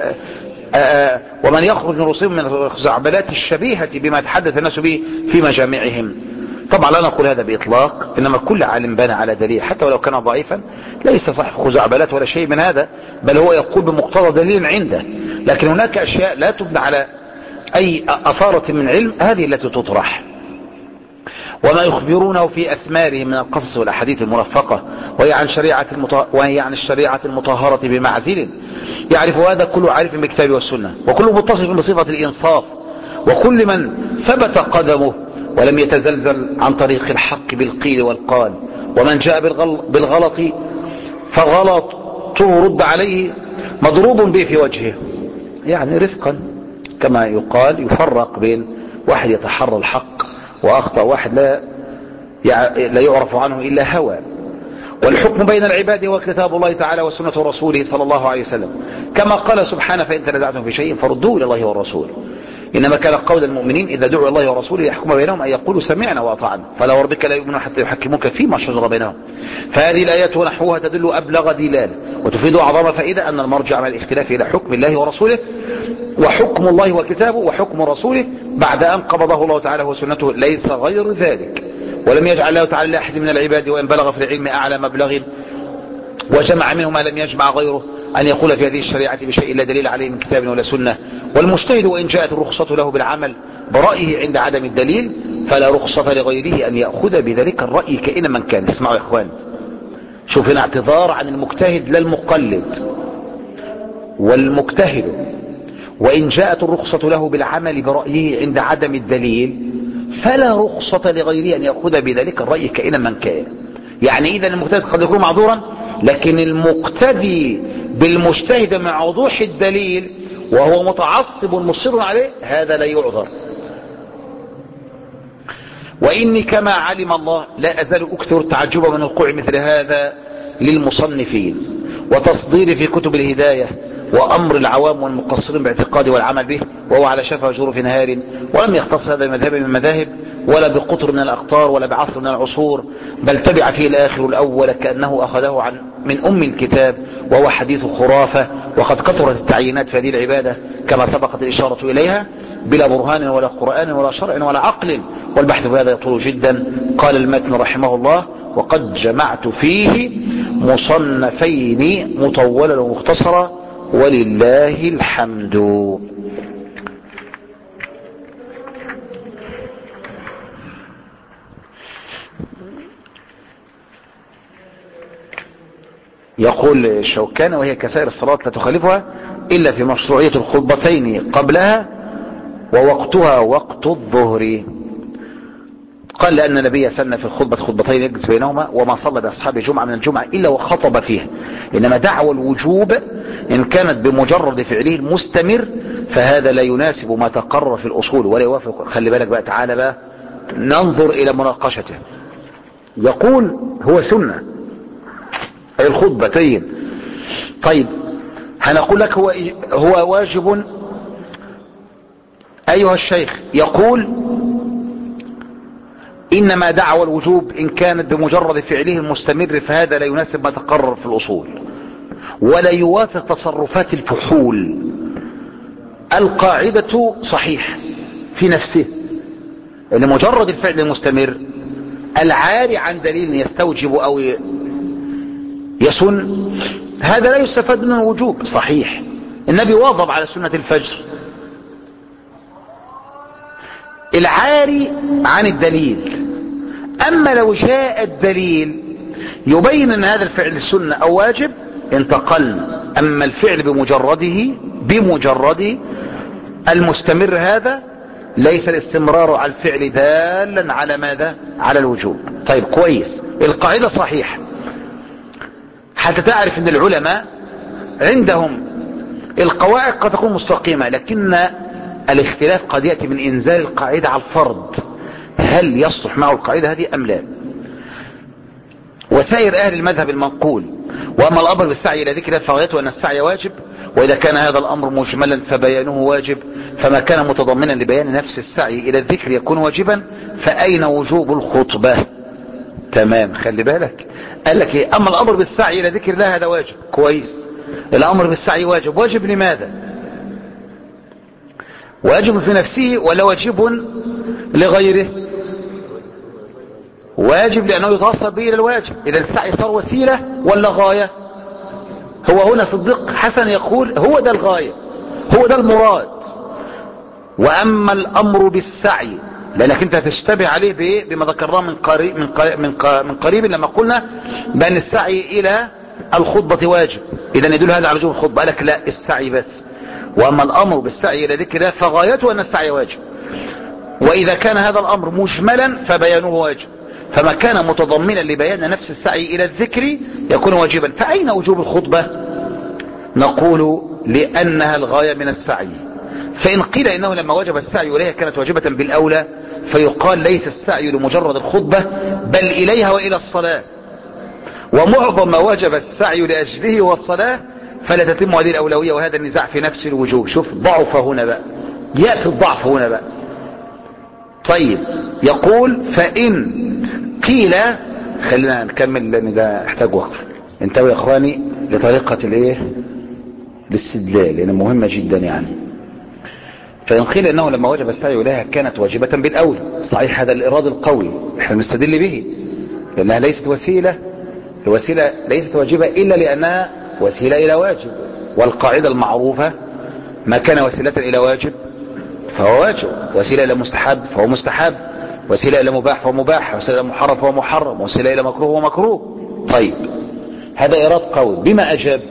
Speaker 1: ومن يخرج من رؤوسهم من الخزعبلات الشبيهة بما يتحدث الناس به في مجامعهم. طبعا لا نقول هذا بإطلاق، إنما كل عالم بنى على دليل حتى ولو كان ضعيفا، ليس صح خزعبلات ولا شيء من هذا، بل هو يقول بمقتضى دليل عنده. لكن هناك أشياء لا تبنى على أي أثارة من علم، هذه التي تطرح. وما يخبرونه في أثمارهم من القصص والأحاديث المرفقة، وهي عن الشريعة المطهرة بمعزل يعرف هذا كله عارف بالكتاب والسنة، وكل متصف بصفة الإنصاف، وكل من ثبت قدمه ولم يتزلزل عن طريق الحق بالقيل والقال، ومن جاء بالغلط فغلطه رد عليه مضروب به في وجهه، يعني رفقا كما يقال، يفرق بين واحد يتحرى الحق وأخطأ واحد لا يعرف عنه إلا هوى. والحكم بين العباد هو كتاب الله تعالى وسنة رسوله صلى الله عليه وسلم، كما قال سبحانه فإن تنازعتم في شيء فردوه إلى الله والرسول. إنما كان قول المؤمنين إذا دعوا الله ورسوله يحكم بينهم أن يقولوا سمعنا وأطعنا، فلا وربك لا يؤمنون حتى يحكموك فيما شجر بينهم. فهذه الآيات ونحوها تدل أبلغ دلالة وتفيد أعظم فائدة أن المرجع مع الاختلاف إلى حكم الله ورسوله، وحكم الله وكتابه وحكم رسوله بعد أن قبضه الله تعالى وسنته ليس غير ذلك. ولم يجعل الله تعالى لأحد من العباد وإن بلغ في العلم أعلى مبلغ وجمع منه ما لم يجمع غيره أن يقول في هذه الشريعة بشيء لا دليل عليه من كتاب ولا سنة. والمجتهد وإن جاءت الرخصة له بالعمل برأيه عند عدم الدليل فلا رخصة لغيره أن يأخذ بذلك الرأي كائن من كان. اسمعوا يا إخوان، شوف هنا اعتذار عن المجتهد لا المقلد. والمجتهد وإن جاءت الرخصة له بالعمل برأيه عند عدم الدليل فلا رخصة لغيره أن يأخذ بذلك الرأي كائن من كان. يعني إذا المجتهد قد يكون معذورا، لكن المقتدي بالمجتهد مع وضوح الدليل وهو متعصب مصر عليه هذا لا يعذر. وإني كما علم الله لا أزال أكثر تعجبا من وقوع مثل هذا للمصنفين وتصدير في كتب الهداية وأمر العوام والمقصرين باعتقاد والعمل به، وهو على شفا جرف نهار، ولم يختص هذا بمذهب من المذاهب ولا بقطر من الأقطار ولا بعصر من العصور، بل تبع فيه الآخر الأول كأنه أخذه من أم الكتاب، وهو حديث خرافة. وقد كثرت التعيينات في هذه العبادة كما سبقت الإشارة إليها بلا برهان ولا قرآن ولا شرع ولا عقل، والبحث في هذا يطول جدا. قال المتن رحمه الله: وقد جمعت فيه مصنفين مطولا ومختصرا ولله الحمد. يقول الشوكاني: وهي كسائر الصلاة لا تخالفها إلا في مشروعية الخطبتين قبلها ووقتها وقت الظهر. قال لأن النبي سن في الخطبة خطبتين يجلس بينهما وما صلى بأصحاب الجمعة من الجمعة إلا وخطب فيها. إنما دعوى الوجوب إن كانت بمجرد فعله المستمر فهذا لا يناسب ما تقرر في الأصول ولا يوافق. خلي بالك بقى، تعالى بقى ننظر إلى مناقشته. يقول هو سنة أي الخطبتين. طيب هنقول لك هو واجب. أيها الشيخ يقول إنما دعوى الوجوب إن كانت بمجرد فعله المستمر فهذا لا يناسب ما تقرر في الأصول ولا يوافق تصرفات الفحول. القاعدة صحيح في نفسه إن مجرد الفعل المستمر العاري عن دليل يستوجب أو يسن هذا لا يستفاد منه الوجوب. صحيح النبي واظب على سنة الفجر العاري عن الدليل. أما لو جاء الدليل يبين أن هذا الفعل سنة أو واجب انتقلنا. أما الفعل بمجرده المستمر هذا ليس الاستمرار على الفعل دالا على ماذا؟ على الوجوب. طيب كويس، القاعدة صحيحة حتى تعرف أن العلماء عندهم القواعد قد تكون مستقيمة لكن الاختلاف قد يأتي من إنزال القاعدة على الفرد، هل يصلح معه القاعدة هذه أم لا. وسائر أهل المذهب المنقول وأما الأمر بالسعي إلى ذكر فغايته أن السعي واجب وإذا كان هذا الأمر مجملا فبيانه واجب فما كان متضمنا لبيان نفس السعي إلى الذكر يكون واجبا فأين وجوب الخطبة؟ تمام، خلي بالك قال لك إيه؟ أما الأمر بالسعي إلى ذكر الله هذا واجب. كويس، الأمر بالسعي واجب. واجب لماذا؟ واجب في نفسه ولا واجب لغيره؟ واجب لأنه يتوصل به إلى الواجب. إذا السعي صار وسيلة ولا غاية؟ هو هنا صديق حسن يقول هو ده الغاية، هو ده المراد. وأما الأمر بالسعي لأنك أنت تشتبه عليه بإيه؟ بما ذكرناه من قريب لما قلنا بأن السعي إلى الخطبة واجب، إذا يدل هذا على وجوب الخطبة. قالك لا، السعي بس. وأما الأمر بالسعي إلى ذكر الله فغايته أن السعي واجب وإذا كان هذا الأمر مجملا فبيانه واجب فما كان متضمنا لبيان نفس السعي إلى الذكر يكون واجبا. فأين وجوب الخطبة؟ نقول لأنها الغاية من السعي. فإن قيل إنه لما وجب السعي إليها كانت واجبة بالأولى فيقال ليس السعي لمجرد الخطبة بل إليها وإلى الصلاة ومعظم ما وجب السعي لأجله والصلاة فلا تتم هذه الأولوية وهذا النزاع في نفس الوجوب. شوف ضعف هنا بقى، يأتي الضعف هنا بقى. طيب يقول فإن قيل، خلينا نكمل لأن ده احتاج وقف. انتبهوا يا اخواني لطريقة الايه الاستدلال لأنها مهمة جدا يعني. فإن قيل انه لما وجب السعي اليها كانت واجبة بالأولى. صحيح، هذا الإرادة القوي احنا نستدل به لأنها ليست وسيلة. الوسيلة ليست واجبة إلا لأنها وسيلة إلى واجب، والقاعدة المعروفة ما كان وسيلة إلى واجب فهو واجب، وسيلة إلى مستحب فهو مستحب، وسيلة إلى مباح فهو مباح، وسيلة إلى محرم فهو محرم، وسيلة إلى مكروه فهو مكروه. طيب هذا إراد قول بما أجاب.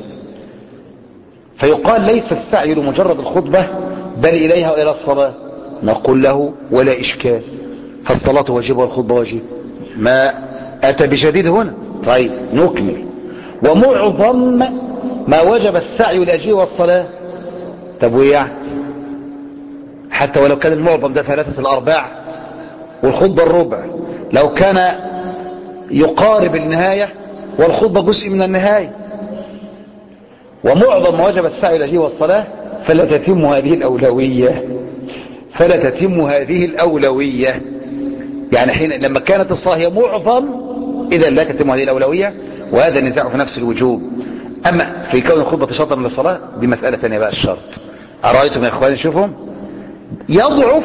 Speaker 1: فيقال ليس السعي لمجرد الخطبة بل إليها وإلى الصلاة. نقول له ولا إشكال، فالصلاة واجب والخطبة واجب، ما أتى بجديد هنا. طيب نكمل. ومعظم ما وجب السعي لأجله والصلاة. طب ويعني حتى ولو كان المعظم ده 3/4 والخطبة الربع، لو كان يقارب النهاية والخطبة جزء من النهاية. ومعظم ما وجب السعي لأجله والصلاة فلا تتم هذه الأولوية، فلا تتم هذه الأولوية. يعني حين لما كانت الصلاة هي معظم إذا لا تتم هذه الأولوية، وهذا النزاع في نفس الوجوب. أما في كون الخطبة شرطا للصلاة دي مسألة ثانية بقى. الشرط أرأيتم يا إخواني، شوفهم يضعف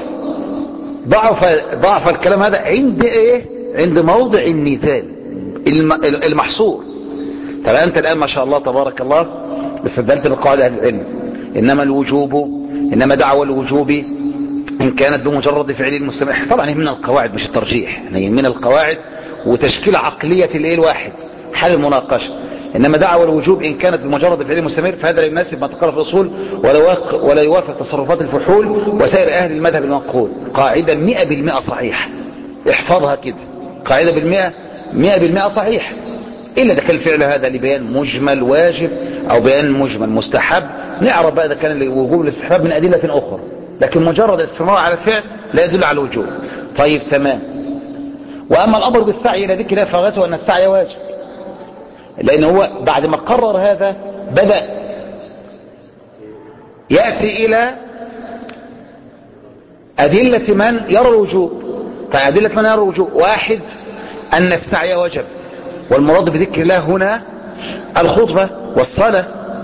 Speaker 1: ضعف الكلام هذا عند إيه؟ عند موضع النزال المحصور. طب أنت الآن ما شاء الله تبارك الله استدلت بقواعد أهل العلم. إنما دعوى الوجوب إن كانت بمجرد فعل المستمع. طبعا من القواعد مش الترجيح، يعني من القواعد وتشكيل عقلية الايه الواحد حل المناقشة. إنما دعوى الوجوب إن كانت بمجرد فعل المستمر فهذا لا يناسب ما تقرر في الأصول ولا يوافق تصرفات الفحول وسائر أهل المذهب المنقول. قاعدة 100% صحيح. احفظها كده قاعدة 100% صحيح، إلا إذا كان الفعل هذا لبيان مجمل واجب أو بيان مجمل مستحب، نعرف بقى إذا كان وجوب الاستحباب من أدلة أخرى، لكن مجرد الاستمرار على الفعل لا يدل على الوجوب. طيب تمام. وأما الأمر بالسعي إلى ذكر الله فغايته أن السعي واجب، لأن هو بعد ما قرر هذا بدأ يأتي إلى أدلة من يرى الوجوب. فأدلة من يرى الوجوب: واحد، أن السعي واجب، والمراد بذكر الله هنا الخطبة والصلاة.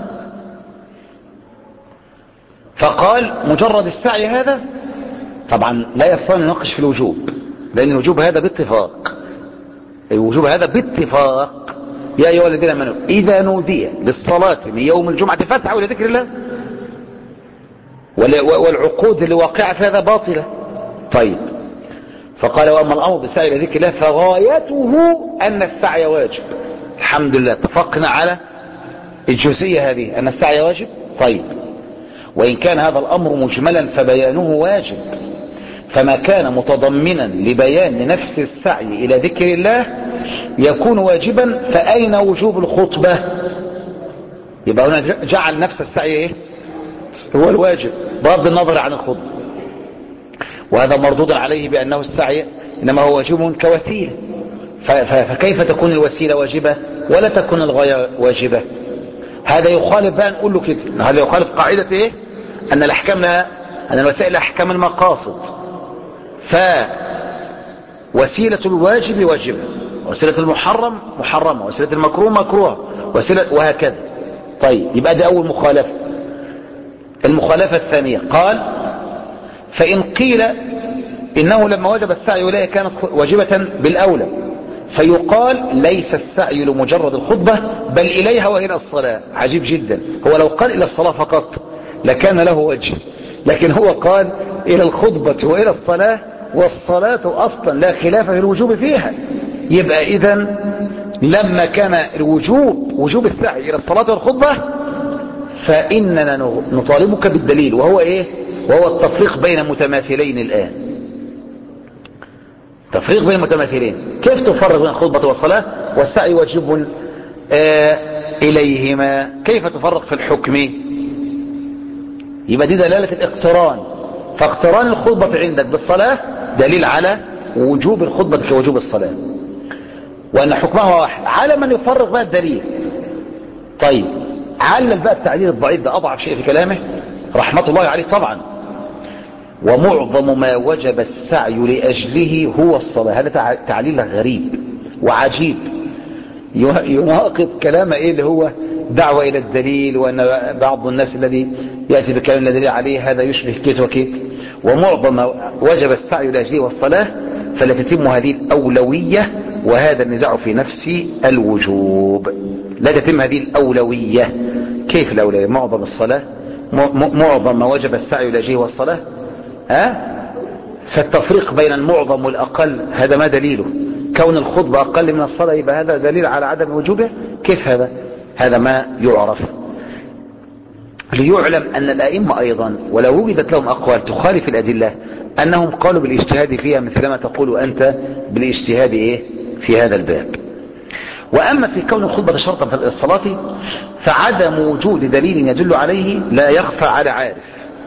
Speaker 1: فقال مجرد السعي هذا طبعا لا يستطيع أن يناقش في الوجوب، لأن الوجوب هذا باتفاق، الوجوب هذا باتفاق. يا أيها الذين آمنوا إذا نودي للصلاة من يوم الجمعة فاسعوا إلى ذكر الله، والعقود اللي واقعة في هذا باطلة. طيب، فقال وأما الأمر بالسعي إلى ذكر الله فغايته أن السعي واجب. الحمد لله اتفقنا على الجزئية هذه أن السعي واجب. طيب، وإن كان هذا الأمر مجملا فبيانه واجب، فما كان متضمنا لبيان نفس السعي إلى ذكر الله يكون واجبا، فأين وجوب الخطبة؟ يبقى هنا جعل نفس السعي إيه؟ هو الواجب بغض النظر عن الخطبة، وهذا مردود عليه بأنه السعي إنما هو واجب كوسيلة. فكيف تكون الوسيلة واجبة ولا تكون الغاية واجبة؟ هذا يخالف بقى، نقول له كده، هذا يخالف قاعدة إيه؟ أن الأحكام أن الوسائل أحكام المقاصد، فوسيلة الواجب واجبة، وسيلة المحرم محرمة، وسيلة المكروه مكروه، وسيلة وهكذا. طيب، يبقى دي أول مخالفة. المخالفة الثانية قال فإن قيل إنه لما وجب السعي إليه كانت واجبة بالأولى، فيقال ليس السعي لمجرد الخطبة بل إليها وإلى الصلاة. عجيب جدا، هو لو قال إلى الصلاة فقط لكان له وجه، لكن هو قال إلى الخطبة وإلى الصلاة، والصلاة أصلا لا خلاف في الوجوب فيها. يبقى إذن لما كان وجوب السعي إلى الصلاة والخطبة فإننا نطالبك بالدليل، وهو إيه؟ وهو التفريق بين متماثلين. الآن تفريق بين متماثلين، كيف تفرق بين الخطبة والصلاة والسعي واجب إليهما؟ كيف تفرق في الحكم؟ يبقى دي دلالة الاقتران، فاقتران الخطبة عندك بالصلاة دليل على وجوب الخطبة كوجوب الصلاة، وأن حكمها واحد. على من يفرق بقى الدليل. طيب، علل بقى التعليل الضعيف ده أضعف شيء في كلامه رحمة الله عليه طبعا: ومعظم ما وجب السعي لأجله هو الصلاة. هذا تعليل غريب وعجيب، يناقض كلام إيه اللي هو دعوة إلى الدليل، وأن بعض الناس الذي يأتي بكلام لا دليل عليه هذا يشبه كيت وكيت. ومعظم ما وجب السعي لأجله والصلاة فلا تتم هذه الأولوية، وهذا النزاع في نفس الوجوب. لا تتم هذه الأولوية. كيف الأولوية؟ معظم الصلاة، معظم ما وجب السعي لأجله والصلاة، فالتفريق بين المعظم والأقل هذا ما دليله؟ كون الخطبة أقل من الصلاة يبقى هذا دليل على عدم وجوبه؟ كيف هذا؟ هذا ما يعرف. ليعلم أن الأئمة أيضا ولو وجدت لهم أقوال تخالف الأدلة أنهم قالوا بالاجتهاد فيها مثلما تقول أنت بالاجتهاد إيه في هذا الباب. وأما في كون الخطبة شرطا في الصلاة فعدم وجود دليل يدل عليه لا يخفى على عارف،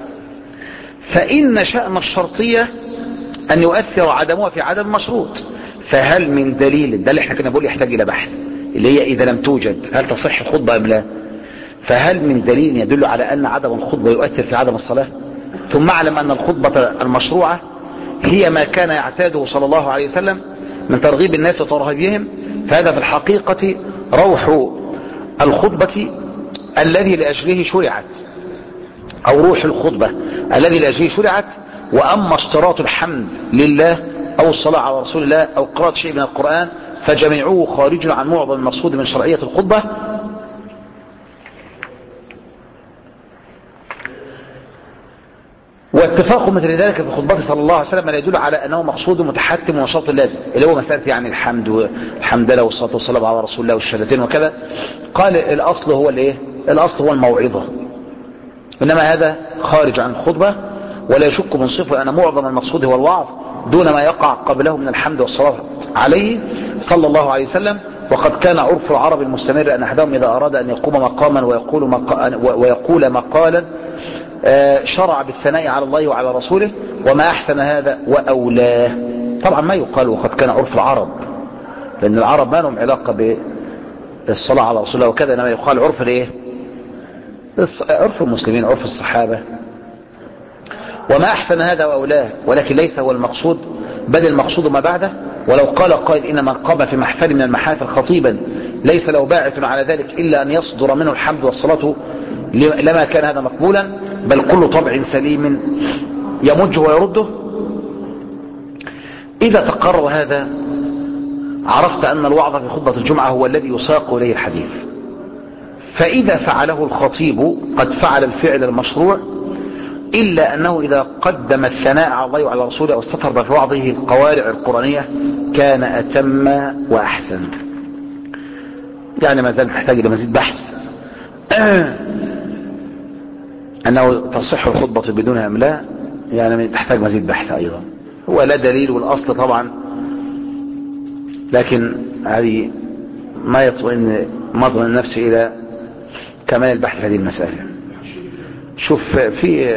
Speaker 1: فإن شأن الشرطية أن يؤثر عدمها في عدم المشروط. فهل من دليل، ده اللي احنا كنا بنقول يحتاج إلى بحث، اللي هي إذا لم توجد هل تصح الخطبة أم لا؟ فهل من دليل يدل على أن عدم الخطبة يؤثر في عدم الصلاة؟ ثم اعلم أن الخطبة المشروعة هي ما كان يعتاده صلى الله عليه وسلم من ترغيب الناس وترهيبهم، فهذا في الحقيقة روح الخطبة الذي لأجله شرعت، أو روح الخطبة الذي لأجله شرعت. وأما اشتراط الحمد لله أو الصلاة على رسول الله أو قراءة شيء من القرآن فجميعه خارج عن معظم المقصود من شرعية الخطبة. واتفاق مثل ذلك في خطبته صلى الله عليه وسلم لا يدل على أنه مقصود متحتم ونشاط لازم، اللي هو مسألة يعني الحمد لله والصلاة والسلام على رسول الله والشهادتين وكذا. قال الأصل هو الايه؟ الأصل هو الموعظة، إنما هذا خارج عن الخطبة. ولا يشك منصفه أن معظم المقصود هو الوعظ، دون ما يقع قبله من الحمد والصلاة عليه صلى الله عليه وسلم. وقد كان عرف العرب المستمر أن أحدهم إذا أراد أن يقوم مقاما ويقول مقالا شرع بالثناء على الله وعلى رسوله، وما أحسن هذا وأولاه. طبعا ما يقال وقد كان عرف العرب، لأن العرب ما لهم علاقة بالصلاة على رسول الله وكذا، إنما يقال عرف الإيه؟ عرف المسلمين، عرف الصحابة. وما أحسن هذا وأولاه، ولكن ليس هو المقصود، بل المقصود ما بعده. ولو قال قائل إن من قام في محفل من المحافل خطيبا ليس له باعث على ذلك إلا أن يصدر منه الحمد والصلاة لما كان هذا مقبولا، بل كل طبع سليم يمجه ويرده. إذا تقرر هذا عرفت أن الوعظ في خطبة الجمعة هو الذي يساق إليه الحديث. فإذا فعله الخطيب قد فعل الفعل المشروع، إلا أنه إذا قدم الثناء على الله وعلى رسوله أو استطرد في وعظه القوارع القرآنية كان أتم وأحسن. يعني ما زال تحتاج إلى مزيد بحث أنه تصح الخطبة بدونها أم لا، يعني تحتاج مزيد بحث أيضا. هو لا دليل، والأصل طبعا، لكن هذه ما يطمئن النفس إلى كمال البحث في هذه المسألة. شوف في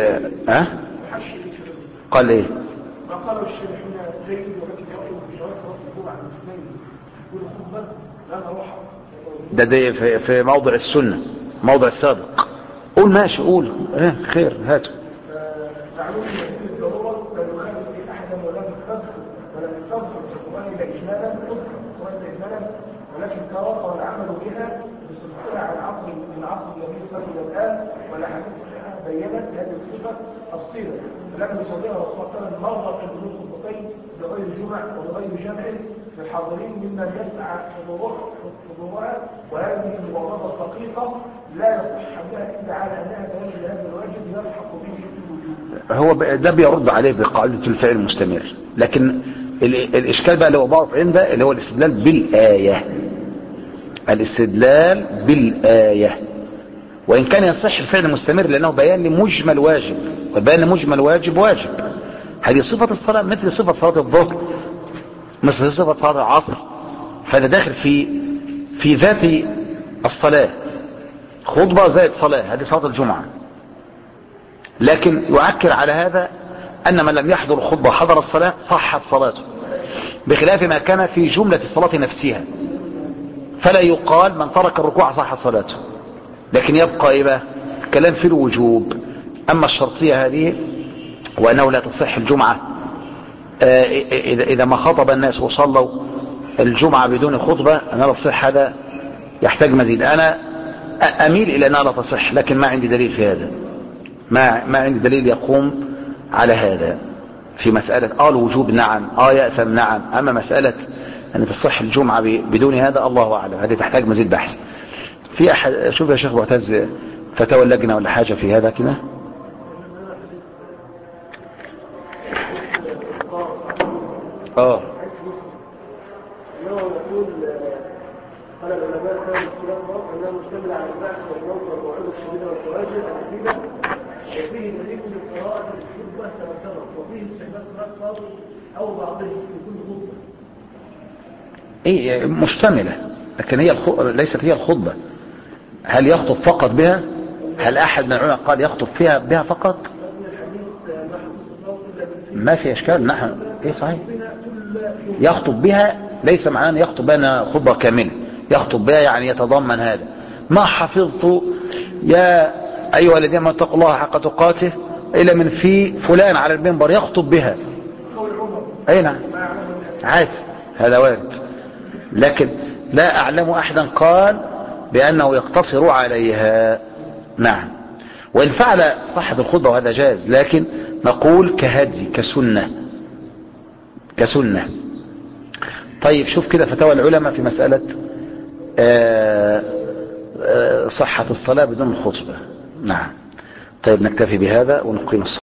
Speaker 1: قال ايه؟
Speaker 2: ما قالوا الشيخين جيد ولكن يقولوا في جواز الخطبة عن المسلمين يقول خطبة لا نروح
Speaker 1: ده في موضع السنة، موضع السابق. قول ماشي، قول خير هاتوا.
Speaker 2: معلوم ان الضرورة لا يخالف في احدا ولا يستظهر في القرآن الا اجمالا، ولكن تراءى العمل بها بصدقها عن عصر من عصر النبي صلى الله عليه وسلم الان، ولا حديث بينت هذه الصفة الصيغة، فلم يصدرها رسول الله صلى الله عليه وسلم مرة من بدون خطبتين بغير جمع وبغير جمع للحاضرين ممن يسعى حضورها، وهذه المبادرة الدقيقة لا يصح بها إلا على أنها بيان لهذا الواجب يلحق به في الوجوب.
Speaker 1: هو ده بيرد عليه بقاعدة الفعل المستمر، لكن الإشكال بقى اللي هو ضعف عنده اللي هو الاستدلال بالآية. الاستدلال بالآية، وإن كان يصح الفعل المستمر لأنه بيان لمجمل واجب، والبيان لمجمل واجب واجب. هذه صفة الصلاة مثل صفة صلاة الظهر، مثل صفة صلاة العصر، فهذا داخل في ذات الصلاة. خطبة زائد صلاة، هذه صلاة الجمعة. لكن يؤكد على هذا أن من لم يحضر الخطبة حضر الصلاة صحت صلاته، بخلاف ما كان في جملة الصلاة نفسها، فلا يقال من ترك الركوع صحت صلاته. لكن يبقى إيه بقى؟ كلام في الوجوب. أما الشرطية هذه وأنه لا تصح الجمعة إذا ما خطب الناس وصلوا الجمعة بدون خطبة أنا لا تصح، هذا يحتاج مزيد. أنا أميل إلى أنها لا تصح، لكن ما عندي دليل في هذا، ما عندي دليل يقوم على هذا. في مسألة الوجوب نعم، يأثم نعم، أما مسألة أن تصح الجمعة بدون هذا الله أعلم، هذه تحتاج مزيد بحث. في أحد شوف يا شيخ معتز فتاوى اللجنة ولا حاجة في هذا كده؟
Speaker 2: قال العلماء كان الخلاف انه مشتمل على البحث والموت والموعظه الشديده والفواجر العديده، وفيه دليل لقراءه الخطبه كما سبق، وفيه استحباب قراءه فاضل او بعضهم في كل خطبه.
Speaker 1: مشتمله، لكن هي ليست هي الخطبه. هل يخطب فقط بها؟ هل احد من العلماء قال يخطب بها فقط؟ ما في اشكال. نحن صحيح يخطب بها، ليس معناه ان يخطب بها خطبه كامله، يخطب بها يعني يتضمن هذا. ما حفظت يا ايها الذين امنوا اتقوا الله حق تقاته الا من في فلان على المنبر يخطب بها. اي نعم عادي، هذا وارد، لكن لا اعلم احدا قال بانه يقتصر عليها. نعم، وان فعل صاحب الخطبه وهذا جائز، لكن نقول كهدي كسنه. طيب شوف كده فتاوى العلماء في مسألة صحة الصلاة بدون الخطبة. نعم. طيب نكتفي بهذا ونقيم الصلاة.